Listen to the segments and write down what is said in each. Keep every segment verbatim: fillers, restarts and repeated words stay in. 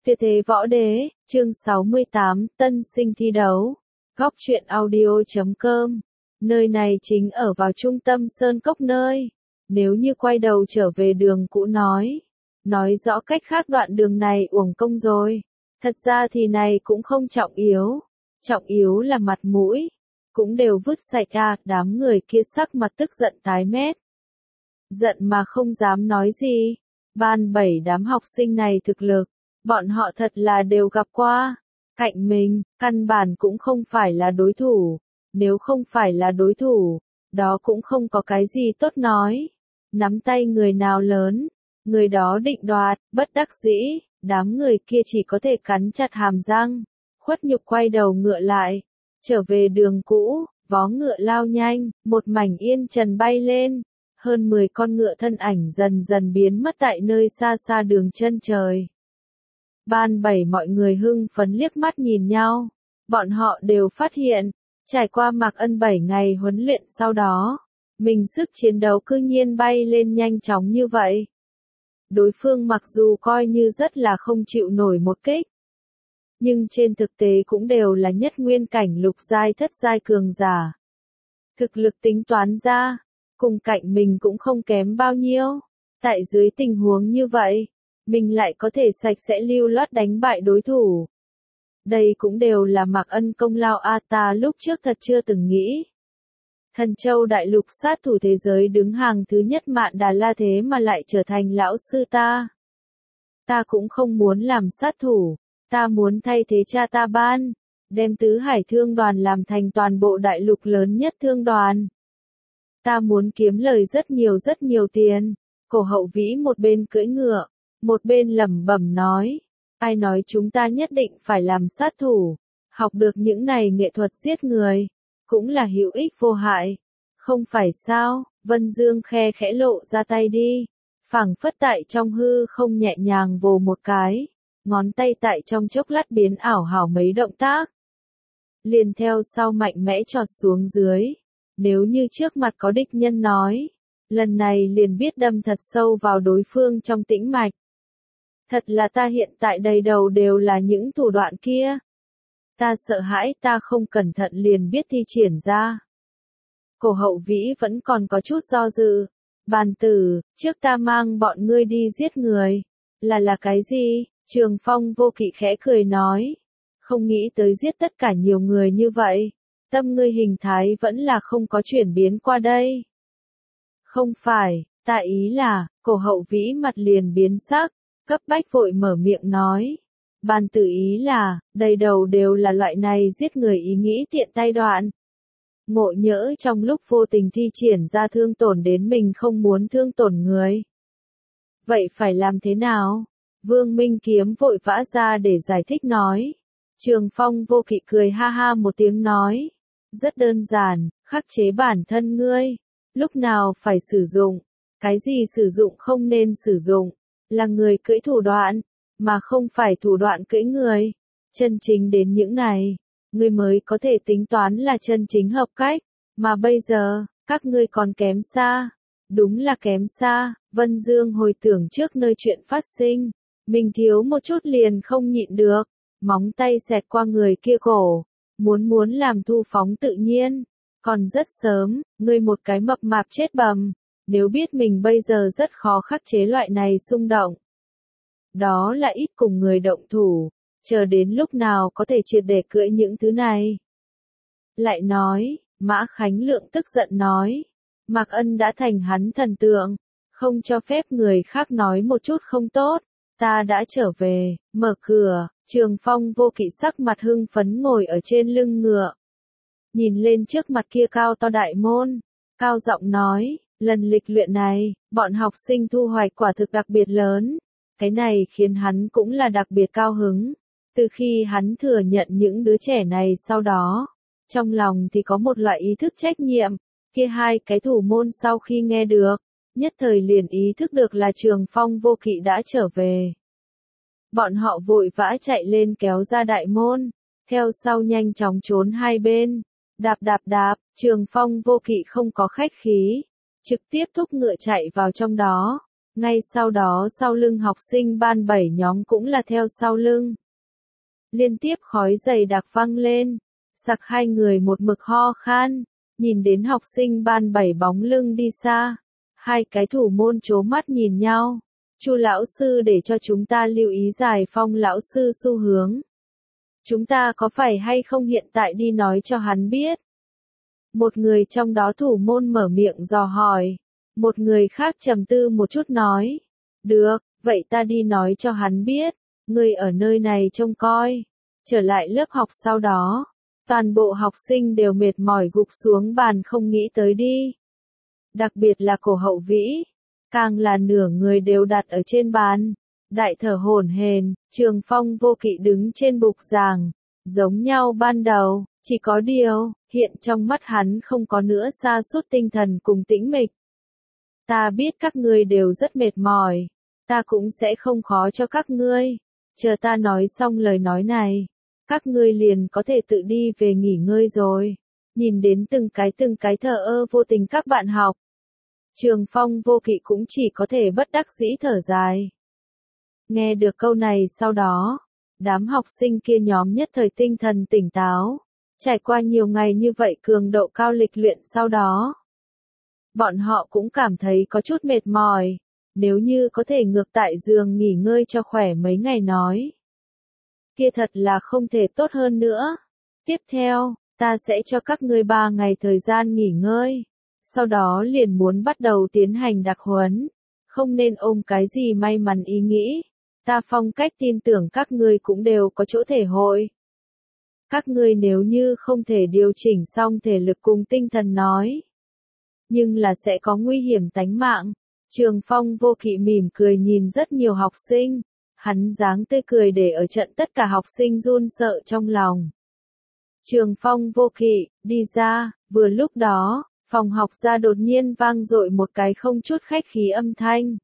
Tuyệt thế võ đế, chương sáu mươi tám, tân sinh thi đấu. Góc truyện audio chấm com. Nơi này chính ở vào trung tâm Sơn Cốc nơi. Nếu như quay đầu trở về đường cũ nói. Nói rõ cách khác đoạn đường này uổng công rồi. Thật ra thì này cũng không trọng yếu. Trọng yếu là mặt mũi. Cũng đều vứt sạch à, đám người kia sắc mặt tức giận tái mét. Giận mà không dám nói gì. Ban bảy đám học sinh này thực lực. Bọn họ thật là đều gặp qua. Cạnh mình, căn bản cũng không phải là đối thủ. Nếu không phải là đối thủ, đó cũng không có cái gì tốt nói. Nắm tay người nào lớn, người đó định đoạt, bất đắc dĩ, đám người kia chỉ có thể cắn chặt hàm răng. Khuất nhục quay đầu ngựa lại, trở về đường cũ, vó ngựa lao nhanh, một mảnh yên trần bay lên. Hơn mười con ngựa thân ảnh dần dần biến mất tại nơi xa xa đường chân trời. Ban bảy mọi người hưng phấn liếc mắt nhìn nhau. Bọn họ đều phát hiện, trải qua Mạc Ân bảy ngày huấn luyện sau đó, mình sức chiến đấu cư nhiên bay lên nhanh chóng như vậy. Đối phương mặc dù coi như rất là không chịu nổi một kích, nhưng trên thực tế cũng đều là nhất nguyên cảnh lục giai thất giai cường giả. Thực lực tính toán ra, cùng cạnh mình cũng không kém bao nhiêu. Tại dưới tình huống như vậy, mình lại có thể sạch sẽ lưu loát đánh bại đối thủ. Đây cũng đều là Mạc Ân công lao a, ta lúc trước thật chưa từng nghĩ. Thần Châu đại lục sát thủ thế giới đứng hàng thứ nhất Mạn Đà La thế mà lại trở thành lão sư ta. Ta cũng không muốn làm sát thủ, ta muốn thay thế cha ta ban, đem tứ hải thương đoàn làm thành toàn bộ đại lục lớn nhất thương đoàn. Ta muốn kiếm lời rất nhiều rất nhiều tiền. Cổ Hậu Vĩ một bên cưỡi ngựa, một bên lẩm bẩm nói, ai nói chúng ta nhất định phải làm sát thủ, học được những này nghệ thuật giết người, cũng là hữu ích vô hại, không phải sao? Vân Dương khe khẽ lộ ra tay đi, phảng phất tại trong hư không nhẹ nhàng vồ một cái, ngón tay tại trong chốc lát biến ảo hảo mấy động tác. Liền theo sau mạnh mẽ chọt xuống dưới, nếu như trước mặt có địch nhân nói, lần này liền biết đâm thật sâu vào đối phương trong tĩnh mạch. Thật là ta hiện tại đầy đầu đều là những thủ đoạn kia. Ta sợ hãi ta không cẩn thận liền biết thi triển ra. Cổ Hậu Vĩ vẫn còn có chút do dự. Bàn tử, trước ta mang bọn ngươi đi giết người. Là là cái gì? Trường Phong Vô Kỵ khẽ cười nói. Không nghĩ tới giết tất cả nhiều người như vậy. Tâm ngươi hình thái vẫn là không có chuyển biến qua đây. Không phải, ta ý là, Cổ Hậu Vĩ mặt liền biến sắc. Cấp bách vội mở miệng nói. Bàn tử ý là, đầy đầu đều là loại này giết người ý nghĩ tiện tay đoạn. Ngộ nhỡ trong lúc vô tình thi triển ra thương tổn đến mình không muốn thương tổn người. Vậy phải làm thế nào? Vương Minh Kiếm vội vã ra để giải thích nói. Trường Phong Vô Kỵ cười ha ha một tiếng nói. Rất đơn giản, khắc chế bản thân ngươi. Lúc nào phải sử dụng, cái gì sử dụng không nên sử dụng. Là người cưỡi thủ đoạn, mà không phải thủ đoạn cưỡi người. Chân chính đến những này, ngươi mới có thể tính toán là chân chính hợp cách. Mà bây giờ, các ngươi còn kém xa. Đúng là kém xa. Vân Dương hồi tưởng trước nơi chuyện phát sinh. Mình thiếu một chút liền không nhịn được. Móng tay xẹt qua người kia cổ. Muốn muốn làm thu phóng tự nhiên. Còn rất sớm, ngươi một cái mập mạp chết bầm. Nếu biết mình bây giờ rất khó khắc chế loại này xung động. Đó là ít cùng người động thủ, chờ đến lúc nào có thể triệt để cưỡi những thứ này. Lại nói, Mã Khánh Lượng tức giận nói, Mạc Ân đã thành hắn thần tượng, không cho phép người khác nói một chút không tốt, ta đã trở về, mở cửa, Trường Phong Vô Kỵ sắc mặt hưng phấn ngồi ở trên lưng ngựa. Nhìn lên trước mặt kia cao to đại môn, cao giọng nói, lần lịch luyện này, bọn học sinh thu hoạch quả thực đặc biệt lớn. Cái này khiến hắn cũng là đặc biệt cao hứng. Từ khi hắn thừa nhận những đứa trẻ này sau đó, trong lòng thì có một loại ý thức trách nhiệm. Kia hai cái thủ môn sau khi nghe được, nhất thời liền ý thức được là Trường Phong Vô Kỵ đã trở về. Bọn họ vội vã chạy lên kéo ra đại môn, theo sau nhanh chóng trốn hai bên. Đạp đạp đạp, Trường Phong Vô Kỵ không có khách khí, trực tiếp thúc ngựa chạy vào trong đó. Ngay sau đó sau lưng học sinh ban bảy nhóm cũng là theo sau lưng. Liên tiếp khói dày đặc văng lên, sặc hai người một mực ho khan, nhìn đến học sinh ban bảy bóng lưng đi xa. Hai cái thủ môn trố mắt nhìn nhau. Chu lão sư để cho chúng ta lưu ý Giải Phong lão sư xu hướng. Chúng ta có phải hay không hiện tại đi nói cho hắn biết? Một người trong đó thủ môn mở miệng dò hỏi. Một người khác trầm tư một chút nói. Được, vậy ta đi nói cho hắn biết. Ngươi ở nơi này trông coi. Trở lại lớp học sau đó. Toàn bộ học sinh đều mệt mỏi gục xuống bàn không nghĩ tới đi. Đặc biệt là cổ hậu vĩ. Càng là nửa người đều đặt ở trên bàn. Đại thở hổn hển, Trường Phong Vô Kỵ đứng trên bục giảng. Giống nhau ban đầu, chỉ có điều, hiện trong mắt hắn không có nữa sa sút tinh thần cùng tĩnh mịch. Ta biết các ngươi đều rất mệt mỏi. Ta cũng sẽ không khó cho các ngươi. Chờ ta nói xong lời nói này. Các ngươi liền có thể tự đi về nghỉ ngơi rồi. Nhìn đến từng cái từng cái thờ ơ vô tình các bạn học. Trường Phong Vô Kỵ cũng chỉ có thể bất đắc dĩ thở dài. Nghe được câu này sau đó, đám học sinh kia nhóm nhất thời tinh thần tỉnh táo. Trải qua nhiều ngày như vậy cường độ cao lịch luyện sau đó. Bọn họ cũng cảm thấy có chút mệt mỏi. Nếu như có thể ngược tại giường nghỉ ngơi cho khỏe mấy ngày nói. Kia thật là không thể tốt hơn nữa. Tiếp theo, ta sẽ cho các ngươi ba ngày thời gian nghỉ ngơi. Sau đó liền muốn bắt đầu tiến hành đặc huấn. Không nên ôm cái gì may mắn ý nghĩ. Ta phong cách tin tưởng các ngươi cũng đều có chỗ thể hội. Các ngươi nếu như không thể điều chỉnh xong thể lực cùng tinh thần nói. Nhưng là sẽ có nguy hiểm tánh mạng. Trường Phong Vô Kỵ mỉm cười nhìn rất nhiều học sinh. Hắn dáng tươi cười để ở trận tất cả học sinh run sợ trong lòng. Trường Phong Vô Kỵ, đi ra, vừa lúc đó, phòng học ra đột nhiên vang dội một cái không chút khách khí âm thanh.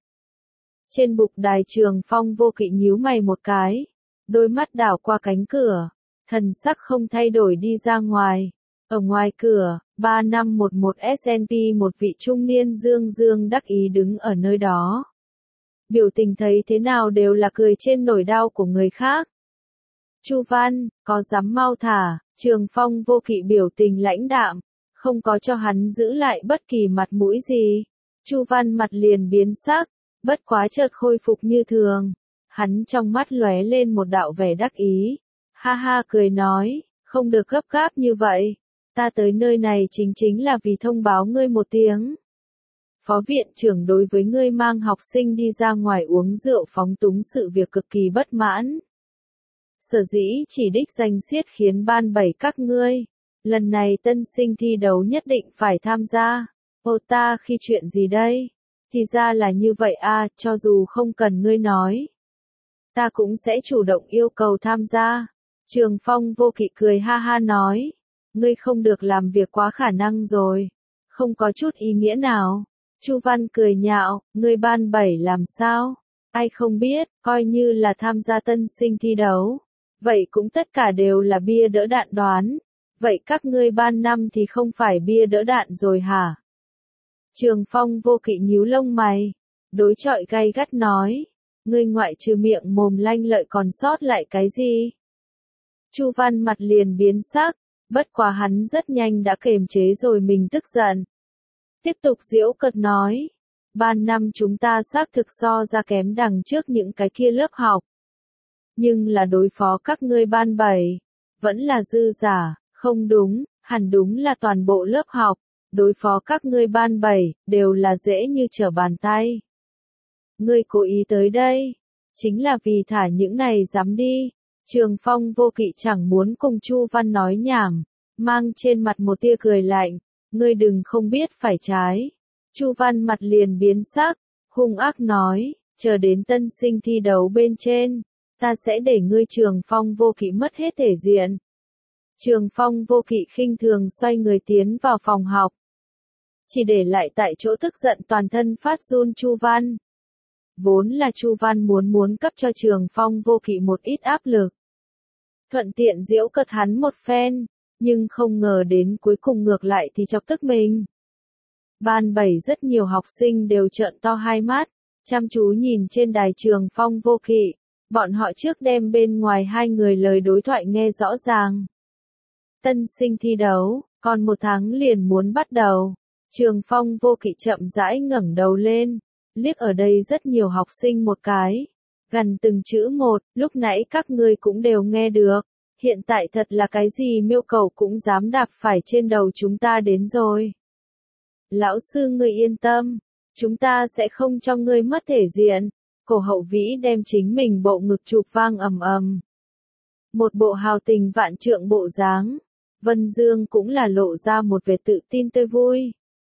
Trên bục đài Trường Phong Vô Kỵ nhíu mày một cái, đôi mắt đảo qua cánh cửa, thần sắc không thay đổi đi ra ngoài. Ở ngoài cửa, ba năm một một S and P một vị trung niên dương dương đắc ý đứng ở nơi đó. Biểu tình thấy thế nào đều là cười trên nỗi đau của người khác. Chu Văn, có dám mau thả, Trường Phong Vô Kỵ biểu tình lãnh đạm, không có cho hắn giữ lại bất kỳ mặt mũi gì. Chu Văn mặt liền biến sắc, bất quá chợt khôi phục như thường. Hắn trong mắt lóe lên một đạo vẻ đắc ý. Ha ha cười nói, không được gấp gáp như vậy. Ta tới nơi này chính chính là vì thông báo ngươi một tiếng. Phó viện trưởng đối với ngươi mang học sinh đi ra ngoài uống rượu phóng túng sự việc cực kỳ bất mãn. Sở dĩ chỉ đích danh xiết khiến ban bảy các ngươi. Lần này tân sinh thi đấu nhất định phải tham gia. Ô ta khi chuyện gì đây? Thì ra là như vậy à, cho dù không cần ngươi nói. Ta cũng sẽ chủ động yêu cầu tham gia. Trường Phong Vô Kỵ cười ha ha nói. Ngươi không được làm việc quá khả năng rồi. Không có chút ý nghĩa nào. Chu Văn cười nhạo, ngươi ban bảy làm sao? Ai không biết, coi như là tham gia tân sinh thi đấu. Vậy cũng tất cả đều là bia đỡ đạn đoán. Vậy các ngươi ban năm thì không phải bia đỡ đạn rồi hả? Trường Phong Vô Kỵ nhíu lông mày. Đối chọi gay gắt nói. Ngươi ngoại trừ miệng mồm lanh lợi còn sót lại cái gì? Chu Văn mặt liền biến sắc. Bất quá hắn rất nhanh đã kềm chế rồi mình tức giận. Tiếp tục giễu cợt nói. Ban năm chúng ta xác thực so ra kém đằng trước những cái kia lớp học. Nhưng là đối phó các ngươi ban bảy. Vẫn là dư giả, không đúng, hẳn đúng là toàn bộ lớp học. Đối phó các ngươi ban bảy, đều là dễ như trở bàn tay. Ngươi cố ý tới đây. Chính là vì thả những này dám đi. Trường Phong Vô Kỵ chẳng muốn cùng Chu Văn nói nhảm. Mang trên mặt một tia cười lạnh. Ngươi đừng không biết phải trái. Chu Văn mặt liền biến sắc, hung ác nói, chờ đến tân sinh thi đấu bên trên, ta sẽ để ngươi Trường Phong Vô Kỵ mất hết thể diện. Trường Phong Vô Kỵ khinh thường xoay người tiến vào phòng học. Chỉ để lại tại chỗ tức giận toàn thân phát run Chu Văn. Vốn là Chu Văn muốn muốn cấp cho Trường Phong Vô Kỵ một ít áp lực. Thuận tiện giễu cợt hắn một phen. Nhưng không ngờ đến cuối cùng ngược lại thì chọc tức mình. Ban bảy rất nhiều học sinh đều trợn to hai mắt, chăm chú nhìn trên đài Trường Phong Vô Kỵ. Bọn họ trước đem bên ngoài hai người lời đối thoại nghe rõ ràng. Tân sinh thi đấu, còn một tháng liền muốn bắt đầu. Trường Phong Vô Kỵ chậm rãi ngẩng đầu lên, liếc ở đây rất nhiều học sinh một cái. Gần từng chữ một, lúc nãy các ngươi cũng đều nghe được. Hiện tại thật là cái gì miêu cầu cũng dám đạp phải trên đầu chúng ta đến rồi. Lão sư ngươi yên tâm, chúng ta sẽ không cho ngươi mất thể diện. Cổ Hậu Vĩ đem chính mình bộ ngực chụp vang ầm ầm. Một bộ hào tình vạn trượng bộ dáng. Vân Dương cũng là lộ ra một vẻ tự tin tươi vui.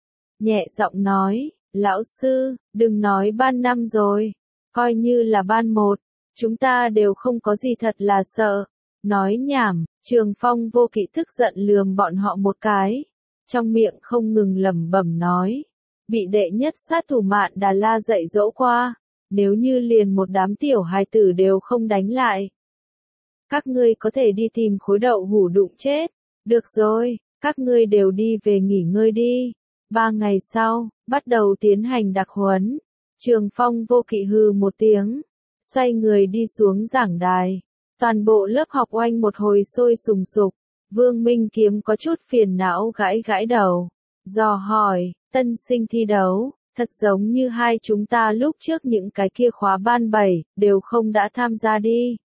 Nhẹ giọng nói, lão sư, đừng nói ban năm rồi. Coi như là ban một, chúng ta đều không có gì thật là sợ. Nói nhảm, Trường Phong Vô Kỵ tức giận lườm bọn họ một cái. Trong miệng không ngừng lẩm bẩm nói. Bị đệ nhất sát thủ Mạn Đà La dạy dỗ qua. Nếu như liền một đám tiểu hài tử đều không đánh lại. Các ngươi có thể đi tìm khối đậu hủ đụng chết. Được rồi, các ngươi đều đi về nghỉ ngơi đi. Ba ngày sau, bắt đầu tiến hành đặc huấn. Trường Phong Vô Kỵ hừ một tiếng. Xoay người đi xuống giảng đài. Toàn bộ lớp học oanh một hồi sôi sùng sục. Vương Minh Kiếm có chút phiền não gãi gãi đầu. Dò hỏi, tân sinh thi đấu, thật giống như hai chúng ta lúc trước những cái kia khóa ban bảy, đều không đã tham gia đi.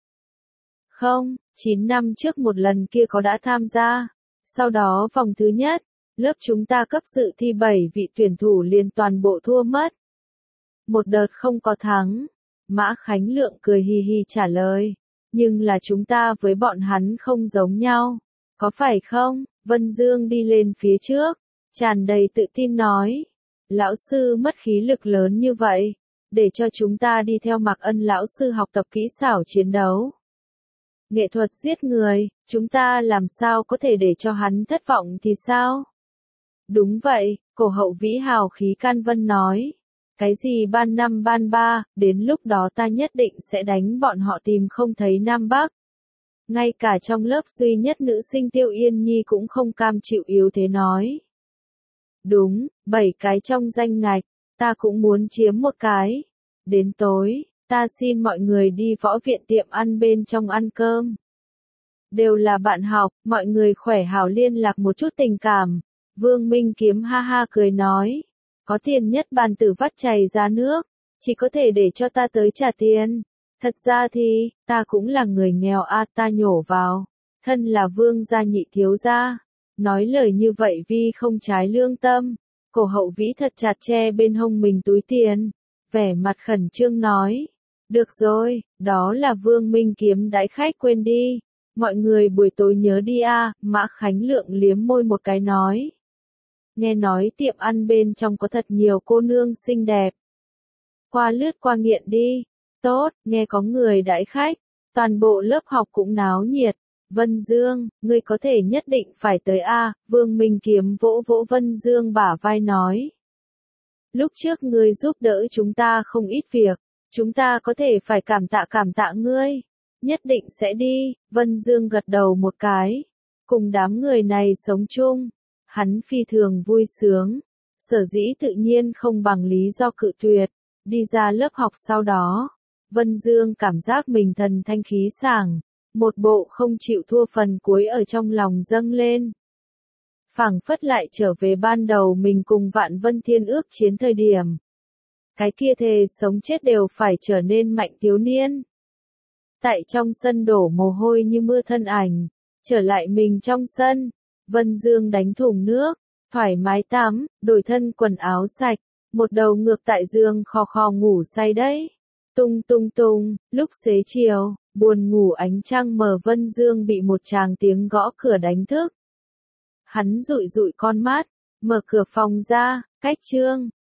Không, chín năm trước một lần kia có đã tham gia. Sau đó vòng thứ nhất, lớp chúng ta cấp dự thi bảy vị tuyển thủ liền toàn bộ thua mất. Một đợt không có thắng. Mã Khánh Lượng cười hì hì trả lời. Nhưng là chúng ta với bọn hắn không giống nhau. Có phải không? Vân Dương đi lên phía trước. Tràn đầy tự tin nói. Lão sư mất khí lực lớn như vậy. Để cho chúng ta đi theo Mạc Ân lão sư học tập kỹ xảo chiến đấu. Nghệ thuật giết người, chúng ta làm sao có thể để cho hắn thất vọng thì sao? Đúng vậy, Cổ Hậu Vĩ hào khí can vân nói. Cái gì ban năm ban ba, đến lúc đó ta nhất định sẽ đánh bọn họ tìm không thấy Nam Bắc. Ngay cả trong lớp duy nhất nữ sinh Tiêu Yên Nhi cũng không cam chịu yếu thế nói. Đúng, bảy cái trong danh ngạch, ta cũng muốn chiếm một cái. Đến tối, ta xin mọi người đi võ viện tiệm ăn bên trong ăn cơm. Đều là bạn học, mọi người khỏe hảo liên lạc một chút tình cảm. Vương Minh Kiếm ha ha cười nói. Có tiền nhất bàn tử vắt chảy ra nước, chỉ có thể để cho ta tới trả tiền. Thật ra thì, ta cũng là người nghèo a ta nhổ vào. Thân là vương gia nhị thiếu gia. Nói lời như vậy vì không trái lương tâm. Cổ Hậu Vĩ thật chặt che bên hông mình túi tiền. Vẻ mặt khẩn trương nói. Được rồi, đó là Vương Minh Kiếm đãi khách quên đi. Mọi người buổi tối nhớ đi a. Mã Khánh Lượng liếm môi một cái nói. Nghe nói tiệm ăn bên trong có thật nhiều cô nương xinh đẹp. Qua lướt qua nghiện đi. Tốt, nghe có người đãi khách. Toàn bộ lớp học cũng náo nhiệt. Vân Dương, ngươi có thể nhất định phải tới a. Vương Minh Kiếm vỗ vỗ Vân Dương bả vai nói. Lúc trước ngươi giúp đỡ chúng ta không ít việc. Chúng ta có thể phải cảm tạ cảm tạ ngươi. Nhất định sẽ đi. Vân Dương gật đầu một cái. Cùng đám người này sống chung. Hắn phi thường vui sướng. Sở dĩ tự nhiên không bằng lý do cự tuyệt. Đi ra lớp học sau đó. Vân Dương cảm giác mình thần thanh khí sảng. Một bộ không chịu thua phần cuối ở trong lòng dâng lên. Phảng phất lại trở về ban đầu mình cùng Vạn Vân Thiên ước chiến thời điểm. Cái kia thề sống chết đều phải trở nên mạnh thiếu niên. Tại trong sân đổ mồ hôi như mưa thân ảnh. Trở lại mình trong sân. Vân Dương đánh thùng nước. Thoải mái tắm, đổi thân quần áo sạch. Một đầu ngược tại giường khò khò ngủ say đấy. Tung tung tung, lúc xế chiều, buồn ngủ ánh trăng mờ Vân Dương bị một tràng tiếng gõ cửa đánh thức. Hắn dụi dụi con mắt, mở cửa phòng ra, cách Trương.